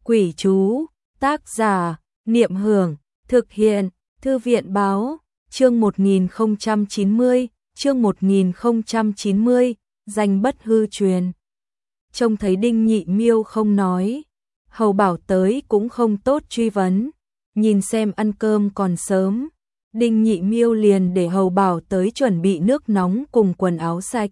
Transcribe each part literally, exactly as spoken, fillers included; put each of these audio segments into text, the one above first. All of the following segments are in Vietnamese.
Quỷ chú, tác giả, Niệm Hưởng, thực hiện, Thư viện báo, chương một nghìn không trăm chín mươi, chương một nghìn không trăm chín mươi, danh bất hư truyền. Trông thấy Đinh Nhị Miêu không nói, Hầu Bảo tới cũng không tốt truy vấn, nhìn xem ăn cơm còn sớm, Đinh Nhị Miêu liền để Hầu Bảo tới chuẩn bị nước nóng cùng quần áo sạch.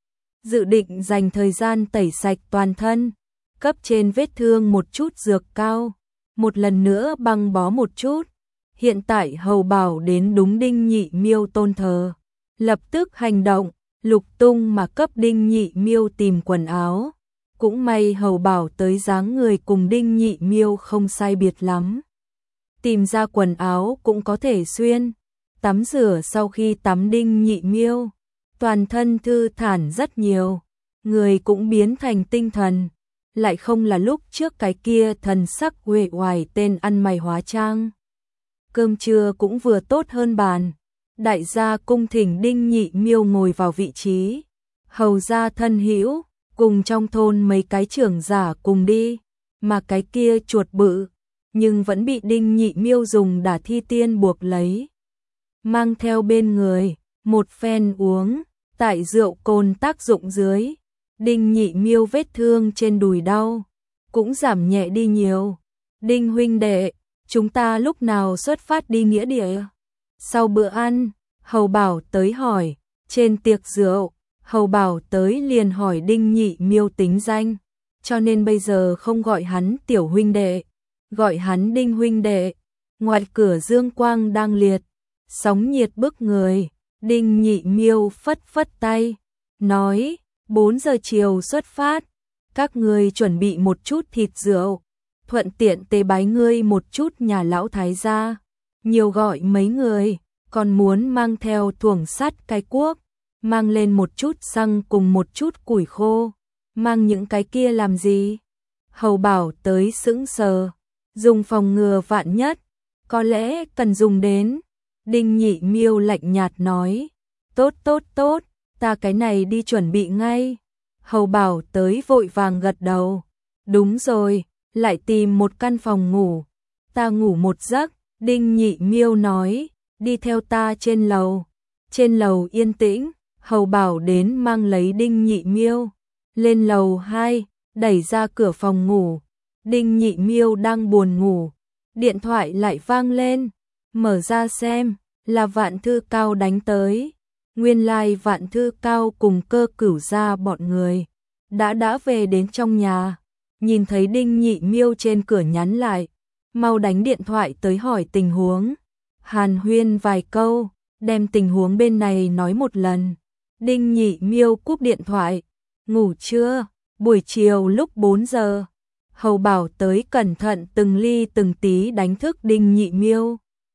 Dự định dành thời gian tẩy sạch toàn thân, cấp trên vết thương một chút dược cao, một lần nữa băng bó một chút. Hiện tại Hầu Bảo đến đúng Đinh Nhị Miêu tôn thờ, lập tức hành động, lục tung mà cấp Đinh Nhị Miêu tìm quần áo. Cũng may Hầu Bảo tới dáng người cùng Đinh Nhị Miêu không sai biệt lắm. Tìm ra quần áo cũng có thể xuyên. Tắm rửa sau khi tắm Đinh Nhị Miêu, toàn thân thư thản rất nhiều, người cũng biến thành tinh thần, lại không là lúc trước cái kia thần sắc uể oải tên ăn mày hóa trang. Cơm trưa cũng vừa tốt hơn bàn, đại gia cung thỉnh Đinh Nhị Miêu ngồi vào vị trí, hầu gia thân hữu cùng trong thôn mấy cái trưởng giả cùng đi, mà cái kia chuột bự nhưng vẫn bị Đinh Nhị Miêu dùng đả thi tiên buộc lấy, mang theo bên người, một phen uống, tại rượu cồn tác dụng dưới, Đinh Nhị Miêu vết thương trên đùi đau cũng giảm nhẹ đi nhiều. Đinh huynh đệ, chúng ta lúc nào xuất phát đi nghĩa địa? Sau bữa ăn, Hầu Bảo tới hỏi, trên tiệc rượu, Hầu Bảo tới liền hỏi Đinh Nhị Miêu tính danh, cho nên bây giờ không gọi hắn tiểu huynh đệ, gọi hắn Đinh huynh đệ. Ngoài cửa dương quang đang liệt, sóng nhiệt bức người, Đinh Nhị Miêu phất phất tay, nói, bốn giờ chiều xuất phát, các ngươi chuẩn bị một chút thịt rượu, thuận tiện tế bái ngươi một chút nhà lão thái gia, nhiều gọi mấy người, còn muốn mang theo thuồng sắt cái cuốc, mang lên một chút xăng cùng một chút củi khô, mang những cái kia làm gì? Hầu Bảo tới sững sờ, dùng phòng ngừa vạn nhất, có lẽ cần dùng đến. Đinh Nhị Miêu lạnh nhạt nói, tốt tốt tốt, ta cái này đi chuẩn bị ngay. Hầu Bảo tới vội vàng gật đầu, đúng rồi, lại tìm một căn phòng ngủ, ta ngủ một giấc. Đinh Nhị Miêu nói, đi theo ta trên lầu. Trên lầu yên tĩnh, Hầu Bảo đến mang lấy Đinh Nhị Miêu, lên lầu hai, đẩy ra cửa phòng ngủ. Đinh Nhị Miêu đang buồn ngủ, điện thoại lại vang lên, mở ra xem, là Vạn Thư Cao đánh tới. Nguyên lai like Vạn Thư Cao cùng Cơ Cửu gia bọn người đã đã về đến trong nhà, nhìn thấy Đinh Nhị Miêu trên cửa nhắn lại, mau đánh điện thoại tới hỏi tình huống. Hàn huyên vài câu, đem tình huống bên này nói một lần. Đinh Nhị Miêu cúp điện thoại, ngủ chưa? Buổi chiều lúc bốn giờ. Hầu Bảo tới cẩn thận từng ly từng tí đánh thức Đinh Nhị Miêu,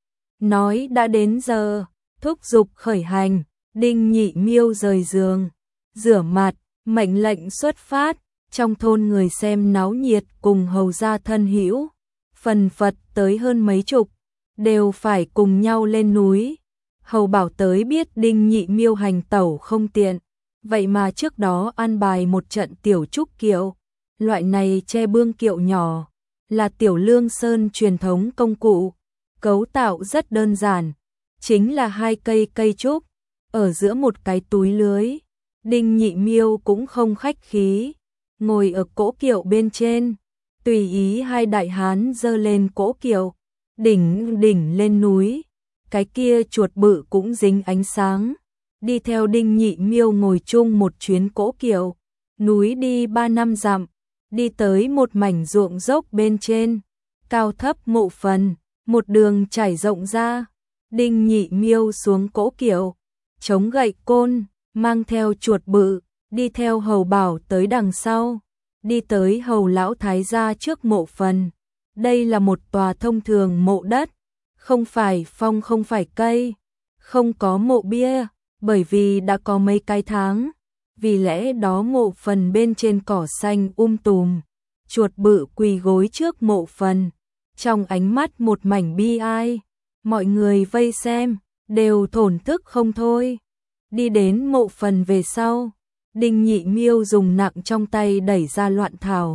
nói đã đến giờ, thúc giục khởi hành. Đinh Nhị Miêu rời giường, rửa mặt, mệnh lệnh xuất phát. Trong thôn người xem náo nhiệt cùng hầu gia thân hữu, phần phật tới hơn mấy chục, đều phải cùng nhau lên núi. Hầu Bảo tới biết Đinh Nhị Miêu hành tẩu không tiện, vậy mà trước đó an bài một trận tiểu trúc kiệu. Loại này che bương kiệu nhỏ, là tiểu Lương Sơn truyền thống công cụ, cấu tạo rất đơn giản, chính là hai cây cây trúc, ở giữa một cái túi lưới. Đinh Nhị Miêu cũng không khách khí, ngồi ở cỗ kiệu bên trên, tùy ý hai đại hán dơ lên cỗ kiệu, đỉnh đỉnh lên núi. Cái kia chuột bự cũng dính ánh sáng, đi theo Đinh Nhị Miêu ngồi chung một chuyến cỗ kiệu, núi đi ba năm dặm, đi tới một mảnh ruộng dốc bên trên, cao thấp mộ phần, một đường trải rộng ra. Đinh Nhị Miêu xuống cỗ kiệu, chống gậy côn, mang theo chuột bự, đi theo Hầu Bảo tới đằng sau, đi tới Hầu lão thái gia trước mộ phần. Đây là một tòa thông thường mộ đất, không phải phong không phải cây, không có mộ bia, bởi vì đã có mấy cái tháng, vì lẽ đó mộ phần bên trên cỏ xanh um tùm. Chuột bự quỳ gối trước mộ phần, trong ánh mắt một mảnh bi ai. Mọi người vây xem, đều thổn thức không thôi. Đi đến mộ phần về sau, Đinh Nhị Miêu dùng nặng trong tay đẩy ra loạn thảo,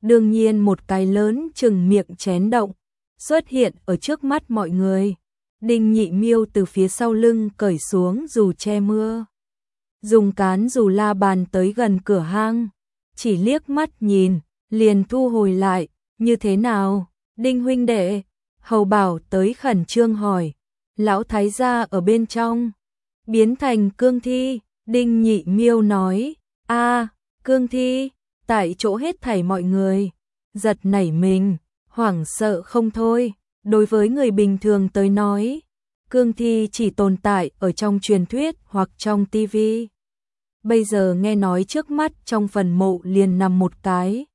Đương nhiên một cái lớn chừng miệng chén động xuất hiện ở trước mắt mọi người. Đinh Nhị Miêu từ phía sau lưng cởi xuống dù che mưa, dùng cán dù la bàn tới gần cửa hang, chỉ liếc mắt nhìn, liền thu hồi lại. Như thế nào, Đinh huynh đệ? Hầu Bảo tới khẩn trương hỏi. Lão thái gia ở bên trong biến thành cương thi. Đinh Nhị Miêu nói, a cương thi. Tại chỗ hết thảy mọi người giật nảy mình, hoảng sợ không thôi. Đối với người bình thường tới nói, cương thi chỉ tồn tại ở trong truyền thuyết hoặc trong tivi. Bây giờ nghe nói trước mắt trong phần mộ liền nằm một cái.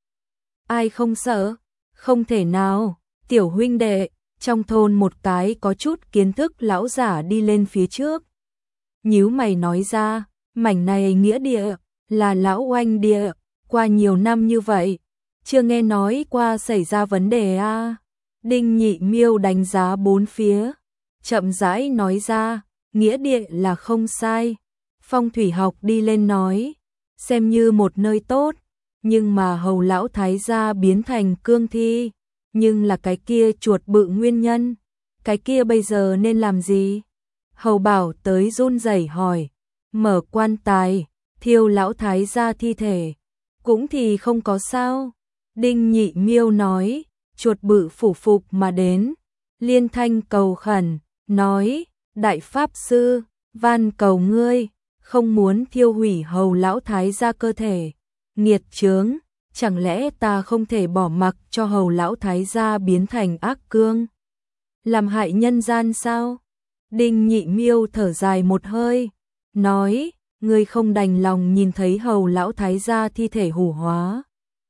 Ai không sợ? Không thể nào. Tiểu huynh đệ, trong thôn một cái có chút kiến thức lão giả đi lên phía trước. Nhíu mày nói ra, mảnh này nghĩa địa, là lão oanh địa, qua nhiều năm như vậy, chưa nghe nói qua xảy ra vấn đề a. À. Đinh Nhị Miêu đánh giá bốn phía, chậm rãi nói ra, nghĩa địa là không sai. Phong thủy học đi lên nói, xem như một nơi tốt, nhưng mà Hầu lão thái gia biến thành cương thi, nhưng là cái kia chuột bự nguyên nhân, cái kia bây giờ nên làm gì? Hầu Bảo tới run rẩy hỏi, mở quan tài, thiêu lão thái gia thi thể, cũng thì không có sao. Đinh Nhị Miêu nói, chuột bự phủ phục mà đến, liên thanh cầu khẩn, nói, đại pháp sư, van cầu ngươi, không muốn thiêu hủy Hầu lão thái gia cơ thể. Nghiệt chướng, chẳng lẽ ta không thể bỏ mặc cho Hầu lão thái gia biến thành ác cương, làm hại nhân gian sao? Đinh Nhị Miêu thở dài một hơi, nói, ngươi không đành lòng nhìn thấy Hầu lão thái gia thi thể hủ hóa.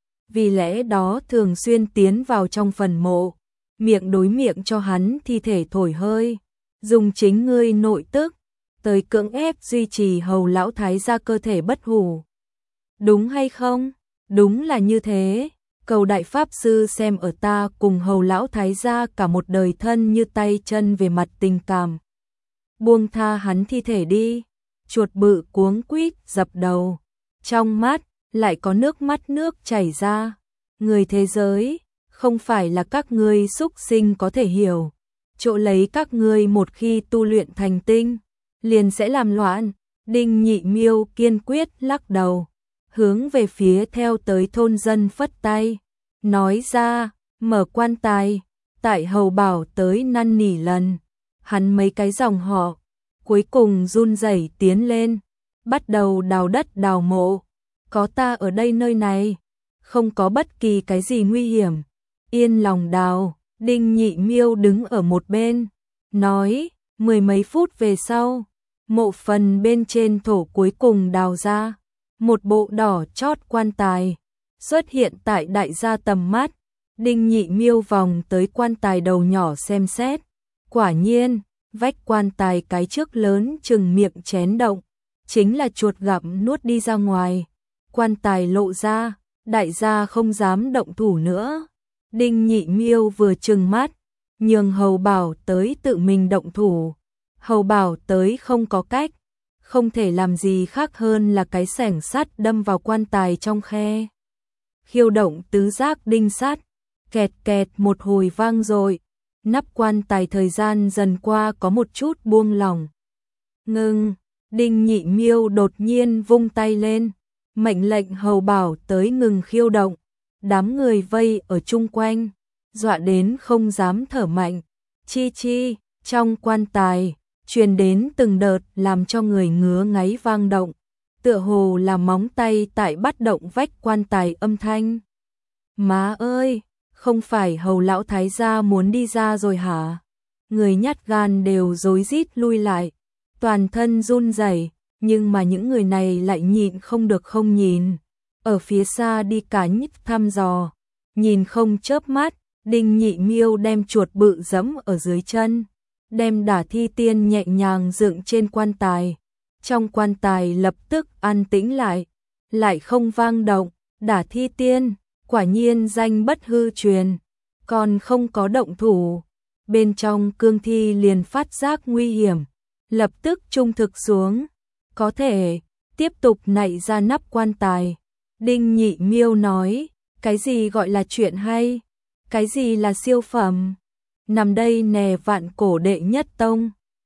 Vì lẽ đó thường xuyên tiến vào trong phần mộ, miệng đối miệng cho hắn thi thể thổi hơi, dùng chính ngươi nội tức tới cưỡng ép duy trì Hầu lão thái gia cơ thể bất hủ. Đúng hay không? Đúng là như thế. Cầu đại pháp sư xem ở ta cùng Hầu lão thái gia cả một đời thân như tay chân về mặt tình cảm. Buông tha hắn thi thể đi. Chuột bự cuống quýt dập đầu, trong mắt lại có nước mắt nước chảy ra. Người thế giới không phải là các ngươi súc sinh có thể hiểu. Chỗ lấy các ngươi một khi tu luyện thành tinh, liền sẽ làm loạn. Đinh Nhị Miêu kiên quyết lắc đầu, hướng về phía theo tới thôn dân phất tay, nói ra, mở quan tài. Tại Hầu Bảo tới năn nỉ lần, hắn mấy cái dòng họ cuối cùng run rẩy tiến lên, bắt đầu đào đất đào mộ. Có ta ở đây nơi này, không có bất kỳ cái gì nguy hiểm, yên lòng đào. Đinh Nhị Miêu đứng ở một bên, nói, mười mấy phút về sau, mộ phần bên trên thổ cuối cùng đào ra, một bộ đỏ chót quan tài xuất hiện tại đại gia tầm mắt. Đinh Nhị Miêu vòng tới quan tài đầu nhỏ xem xét, quả nhiên, vách quan tài cái trước lớn chừng miệng chén động, chính là chuột gặm nuốt đi ra ngoài. Quan tài lộ ra, đại gia không dám động thủ nữa. Đinh Nhị Miêu vừa trừng mắt, nhường Hầu Bảo tới tự mình động thủ. Hầu Bảo tới không có cách, không thể làm gì khác hơn là cái xẻng sắt đâm vào quan tài trong khe. Khiêu động tứ giác đinh sắt, kẹt kẹt một hồi vang rồi. Nắp quan tài thời gian dần qua có một chút buông lỏng. Ngưng, Đinh Nhị Miêu đột nhiên vung tay lên, mệnh lệnh Hầu Bảo tới ngừng khiêu động. Đám người vây ở chung quanh, dọa đến không dám thở mạnh. Chi chi, trong quan tài, truyền đến từng đợt làm cho người ngứa ngáy vang động, tựa hồ là móng tay tại bắt động vách quan tài âm thanh. Má ơi, không phải Hầu lão thái gia muốn đi ra rồi hả? Người nhát gan đều rối rít lui lại, toàn thân run rẩy, nhưng mà những người này lại nhịn không được không nhìn. Ở phía xa đi cả nhích thăm dò, nhìn không chớp mắt. Đinh Nhị Miêu đem chuột bự giẫm ở dưới chân, đem đả thi tiên nhẹ nhàng dựng trên quan tài. Trong quan tài lập tức an tĩnh lại, lại không vang động. Đả thi tiên, quả nhiên danh bất hư truyền, còn không có động thủ. Bên trong cương thi liền phát giác nguy hiểm, lập tức trung thực xuống, có thể tiếp tục nạy ra nắp quan tài. Đinh Nhị Miêu nói, Cái gì gọi là chuyện hay? Cái gì là siêu phẩm? Nằm đây nè vạn cổ đệ nhất tông.